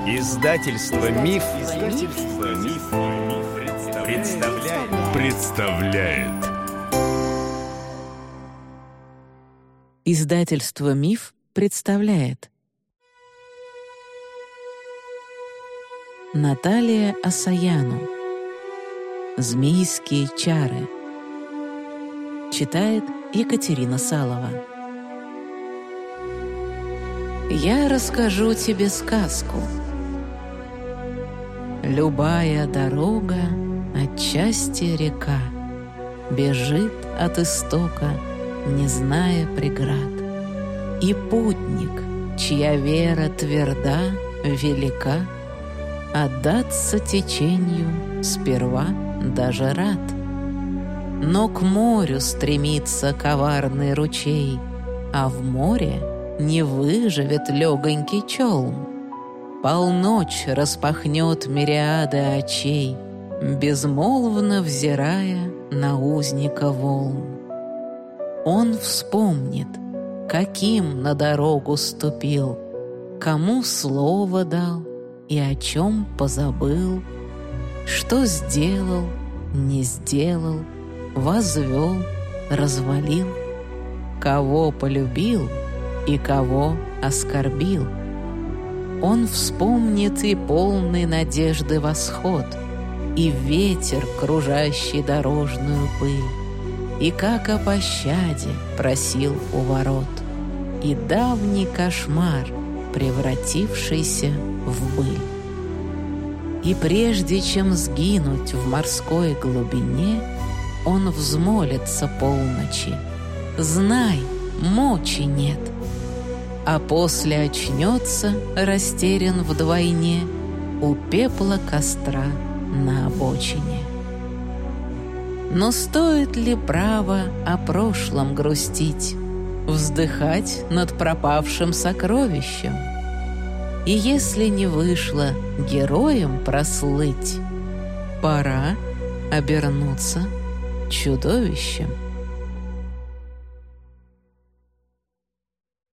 Издательство Миф, представляет. Издательство Миф представляет. Наталья Асаяну. «Змейские чары». Читает Екатерина Салова. Я расскажу тебе сказку. Любая дорога отчасти река, бежит от истока, не зная преград. И путник, чья вера тверда, велика, отдаться течению сперва даже рад. Но к морю стремится коварный ручей, а в море не выживет легонький челн. Полночь распахнет мириады очей, безмолвно взирая на узника волн. Он вспомнит, каким на дорогу ступил, кому слово дал и о чем позабыл, что сделал, не сделал, возвел, развалил, кого полюбил и кого оскорбил. Он вспомнит и полный надежды восход, и ветер, кружащий дорожную пыль, и как о пощаде просил у ворот, и давний кошмар, превратившийся в быль. И прежде чем сгинуть в морской глубине, он взмолится полночи: «Знай, мочи нет!» А после очнется, растерян вдвойне, у пепла костра на обочине. Но стоит ли право о прошлом грустить, вздыхать над пропавшим сокровищем? И если не вышло героем прослыть, пора обернуться чудовищем.